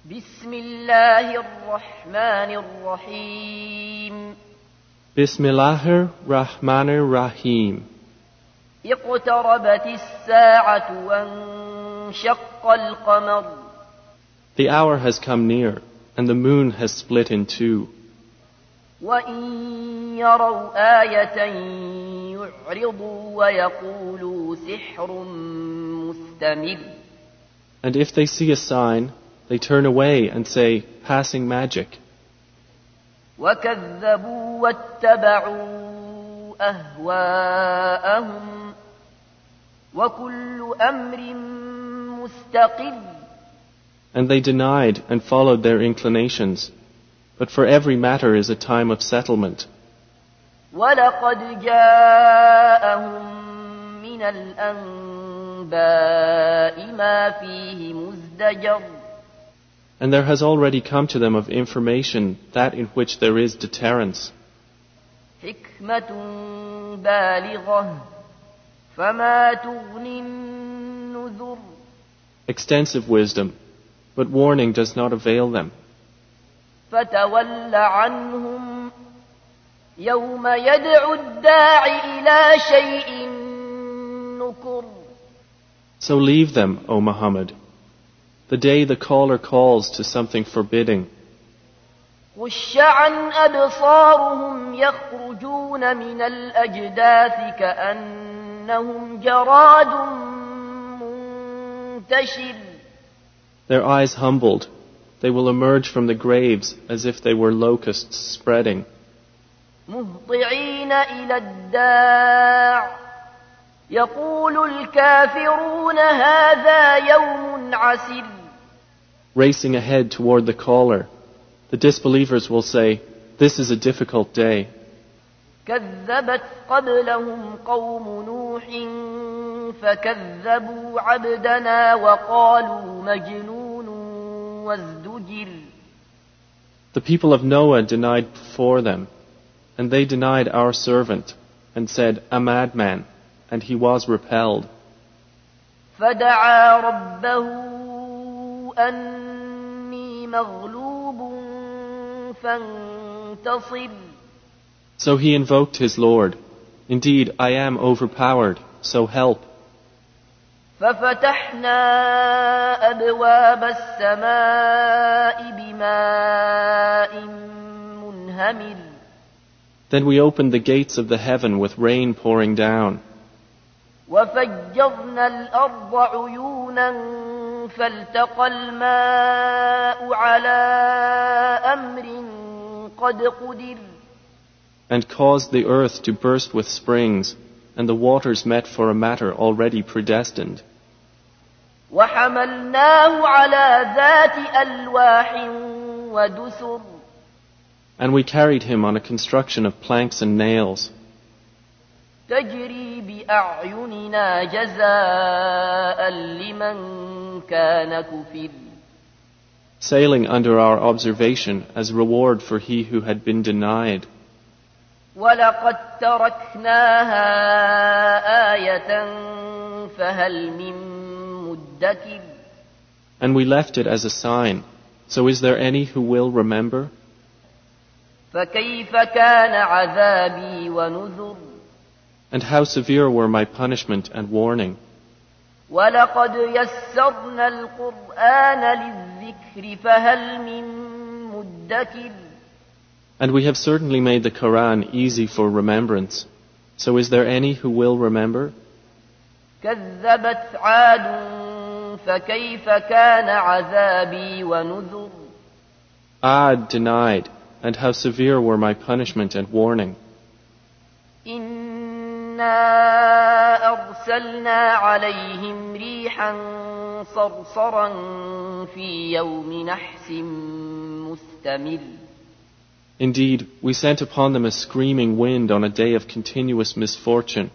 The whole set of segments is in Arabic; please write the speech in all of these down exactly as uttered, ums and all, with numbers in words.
بسم الله الرحمن الرحيم بسم الله الرحمن الرحيم اقتربت الساعة وانشق القمر The hour has come near, and the moon has split in two. وإن يروا آية يعرضوا ويقولوا سحر مستمر And if they see a sign, they turn away and say, passing magic. وكذبوا واتبعوا أهواءهم وكل أمر مستقر And they denied and followed their inclinations. But for every matter is a time of settlement. وَلَقَدْ جَاءَهُم مِّنَ الْأَنبَاءِ مَا فِيهِ مُزْدَجَرٌ And there has already come to them of information that in which there is deterrence. حِكْمَةٌ بَالِغَةٌ فَمَا تُغْنِ النُّذُرُ Extensive wisdom, but warning does not avail them. فَتَوَلَّ عَنْهُمْ يَوْمَ يَدْعُ الدَّاعِ إِلَى شَيْءٍ نُكُرٍ So leave them, O Muhammad, the day the caller calls to something forbidding. خُشَّ عَنْ أَبْصَارُهُمْ يَخْرُجُونَ مِنَ الْأَجْدَاثِ كَأَنَّهُمْ جَرَادٌ مُنْتَشِرٌ Their eyes humbled, they will emerge from the graves as if they were locusts spreading. مُهْطِعِينَ إِلَى الدَّاعِ يَقُولُ الْكَافِرُونَ هَذَا يَوْمٌ عَسِرٌ Racing ahead toward the caller, the disbelievers will say, this is a difficult day. كذبت قبلهم قوم نوح فكذبوا عبدنا وقالوا مجنون وازدجر The people of Noah denied before them, and they denied our servant, and said, a madman, and he was repelled. فدعا ربه أني مغلوب فانتصر So he invoked his Lord, indeed I am overpowered, so help. ففتحنا أبواب السماء بماء منهمر Then we opened the gates of the heaven with rain pouring down. وفجرنا الأرض عيونا فالتقى الماء على أمر قد قدر And caused the earth to burst with springs, and the waters met for a matter already predestined. وحملناه على ذات ألواح ودسر And we carried him on a construction of planks and nails, تجري بأعيننا جزاء لمن كان كفر sailing under our observation as reward for he who had been denied. ولقد تركناها آية فهل من مدكر And we left it as a sign, so is there any who will remember? فكيف كان عذابي ونذر And how severe were my punishment and warning. ولقد يسرنا القرآن للذكر فهل من مدكر And we have certainly made the Quran easy for remembrance. So is there any who will remember? كذبت عاد فكيف كان عذابي ونذر Ad denied, and how severe were my punishment and warning. إنا أرسلنا عليهم ريحا صرصرا في يوم نحس مستمر Indeed, we sent upon them a screaming wind on a day of continuous misfortune.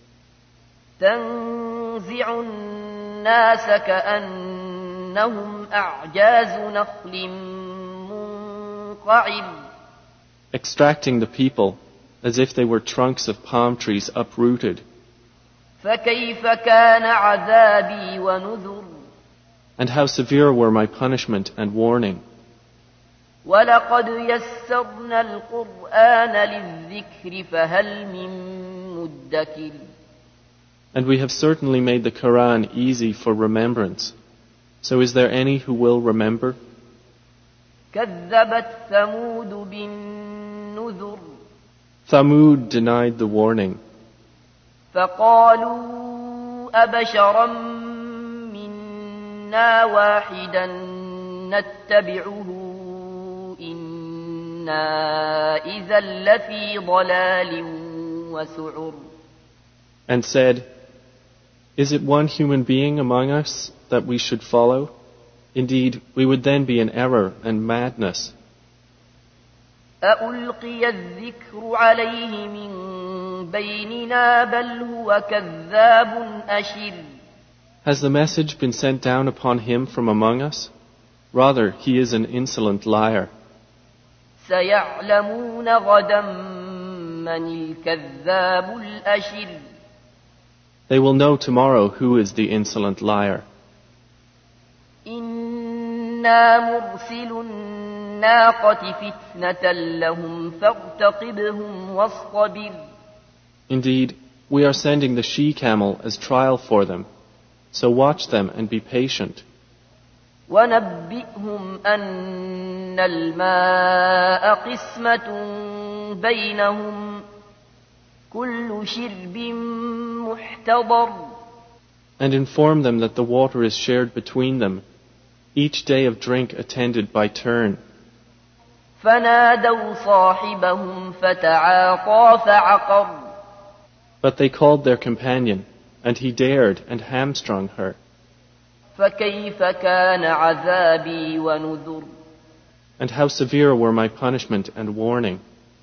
تنزع الناس كأنهم أعجاز نخل منقعر Extracting the people as if they were trunks of palm trees uprooted. فكيف كان عذابي ونذر And how severe were my punishment and warning. وَلَقَدْ يَسَّرْنَا الْقُرْآنَ لِلذِّكْرِ فَهَلْ مِن مُّدَّكِرٍ. And we have certainly made the Quran easy for remembrance. So is there any who will remember? كَذَّبَتْ ثَمُودُ بِالنُّذُرِ. Thamud denied the warning. فَقَالُوا أَبَشَرًا مِّنَّا وَاحِدًا نَّتَّبِعُهُ إِنَّا إِذًا لَّفِي ضَلَالٍ وَسُعُرٍ. And said, is it one human being among us that we should follow? Indeed, we would then be in error and madness. أَأُلْقِيَ الذِّكْرُ عَلَيْهِ مِن بَيْنِنَا بَلْ هُوَ كَذَّابٌ أَشِرٌ. Has the message been sent down upon him from among us? Rather, he is an insolent liar. سَيَعْلَمُونَ غَدًا مَّنِ الْكَذَّابُ الْأَشِرُ. They will know tomorrow who is the insolent liar. إِنَّا مُرْسِلُو النَّاقَةِ فِتْنَةً لَّهُمْ فَارْتَقِبْهُمْ وَاصْطَبِرْ. Indeed, we are sending the she-camel as trial for them. So watch them and be patient. وَنَبِّئْهُمْ أَنَّ الْمَاءَ قِسْمَةٌ بَيْنَهُمْ كُلُّ شِرْبٍ مُحْتَضَرٍ. And inform them that the water is shared between them, each day of drink attended by turn. فَنَادَوْا صَاحِبَهُمْ فَتَعَاطَىٰ فَعَقَرَ. But they called their companion, and he dared and hamstrung her. فَكَيْفَ كَانَ عَذَابِي وَنُذُرِ. And how severe were my punishment and warning.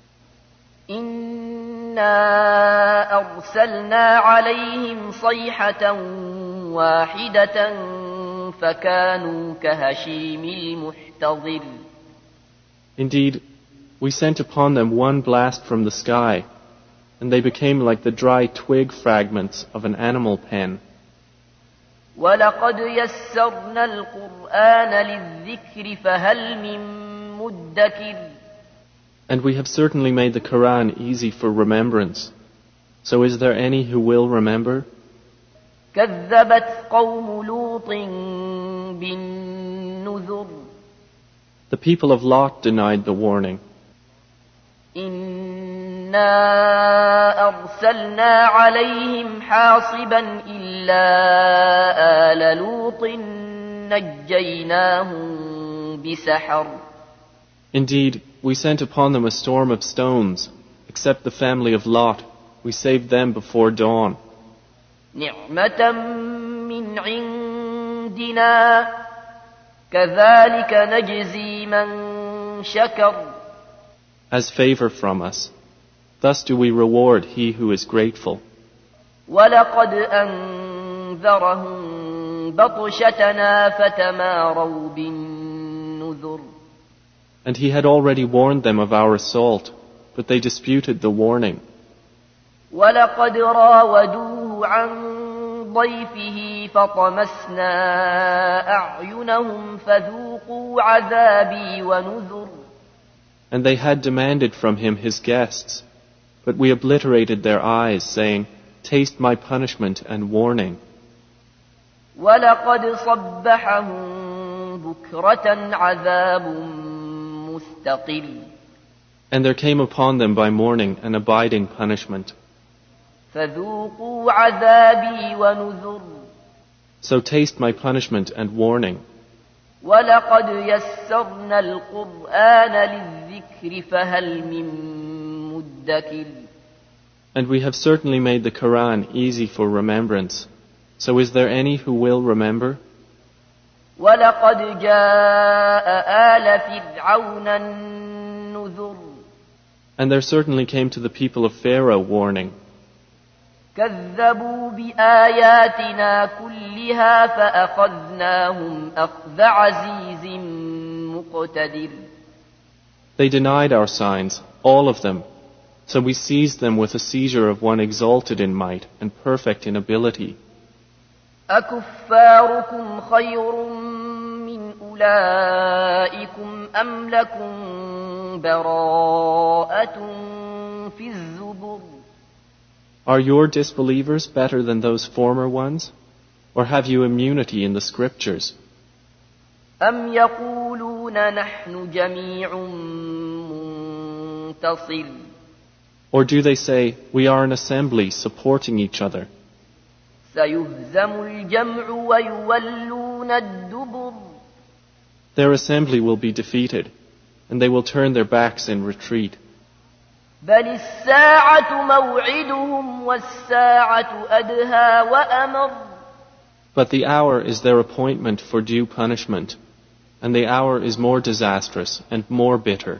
إِنَّا أَرْسَلْنَا عَلَيْهِمْ صَيْحَةً وَاحِدَةً فَكَانُوا كَهَشِيمِ الْمُحْتَظِرِ. Indeed, we sent upon them one blast from the sky, and they became like the dry twig fragments of an animal pen. وَلَقَدْ يَسَّرْنَا الْقُرْآنَ لِلذِّكْرِ فَهَلْ مِن مُّدَّكِرٍ. And we have certainly made the Quran easy for remembrance. So is there any who will remember? كَذَّبَتْ قَوْمُ لُوطٍ بِالنُّذُرِ. The people of Lot denied the warning. إِنَّا أَرْسَلْنَا عَلَيْهِمْ حَاصِبًا إِلَّا آلَ لُوطٍ نَجَّيْنَاهُمْ بِسَحَرٍ. Indeed, we sent upon them a storm of stones, except the family of Lot. We saved them before dawn. نِعْمَةً مِّنْ عِندِنَا كَذَلِكَ نَجْزِي مَن شَكَرَ. As favor from us. Thus do we reward he who is grateful. وَلَقَدْ أَنذَرَهُم بَطْشَتَنَا فَتَمَارَوْا بِالنُّذُرِ. And he had already warned them of our assault, but they disputed the warning. وَلَقَدْ رَاوَدُوهُ عَن ضَيْفِهِ فَطَمَسْنَا أَعْيُنَهُمْ فَذُوقُوا عَذَابِي وَنُذُرِ. And they had demanded from him his guests, but we obliterated their eyes, saying, taste my punishment and warning. وَلَقَدْ صَبَّحَهُم بُكْرَةً عَذَابٌ مُسْتَقِرٌ. And there came upon them by morning an abiding punishment. فَذُوقُوا عَذَابِي وَنُذُرِ. So taste my punishment and warning. وَلَقَدْ يَسَّرْنَا الْقُرْآنَ لِلذِّكْرِ فَهَلْ مِن مُّدَّكِرٍ. And we have certainly made the Quran easy for remembrance. So is there any who will remember? وَلَقَدْ جَاءَ آلَ فِرْعَوْنَ النُّذُرُ. And there certainly came to the people of Pharaoh warning. كَذَّبُوا بِآيَاتِنَا كُلِّهَا فَأَخَذْنَاهُمْ أَخْذَ عَزِيزٍ مُقْتَدِرٍ. They denied our signs, all of them. So we seized them with a seizure of one exalted in might and perfect in ability. أكفاركم خير من أولئكم أم لكم براءة في الزبر Are your disbelievers better than those former ones? Or have you immunity in the scriptures? أم يقولون نحن جميع منتصر Or do they say, we are an assembly supporting each other? سيهزم الجمع ويولون الدبر Their assembly will be defeated, and they will turn their backs in retreat. بل الساعة موعدهم والساعة أدهى وأمر But the hour is their appointment for due punishment, and the hour is more disastrous and more bitter.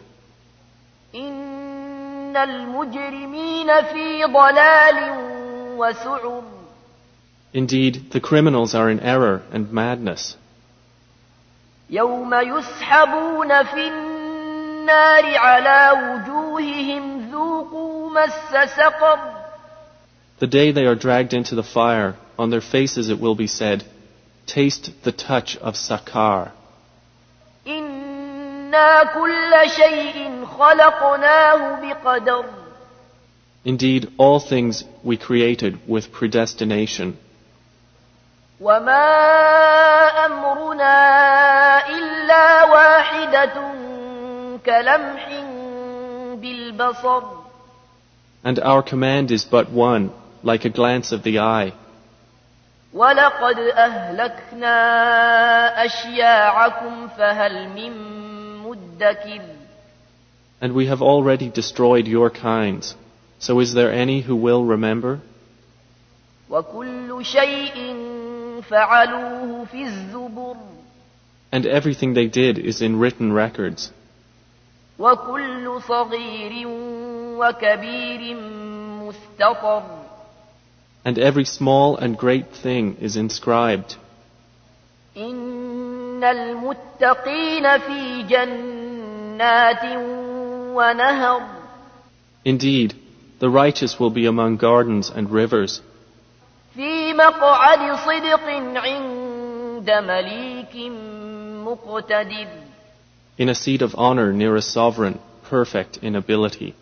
إن المجرمين في ضلال وسعر Indeed, the criminals are in error and madness. يوم يسحبون في النار على وجوههم ذوقوا مس سقر The day they are dragged into the fire, on their faces it will be said, taste the touch of Sakar. إنا كل شيء خلقناه بقدر Indeed, all things we created with predestination. وما أمرنا إلا واحدة كلمح بالبصر And our command is but one, like a glance of the eye. ولقد أهلكنا أشياعكم فهل من مدكر And we have already destroyed your kinds. So is there any who will remember? وكل شيء فعلوه في الزبر And everything they did is in written records. وكل صغير وكبير مستطر And every small and great thing is inscribed. إن المتقين في جنات ونهر Indeed, the righteous will be among gardens and rivers, في مقعد صدق عند مليك مقتدر in a seat of honor near a sovereign, perfect in ability.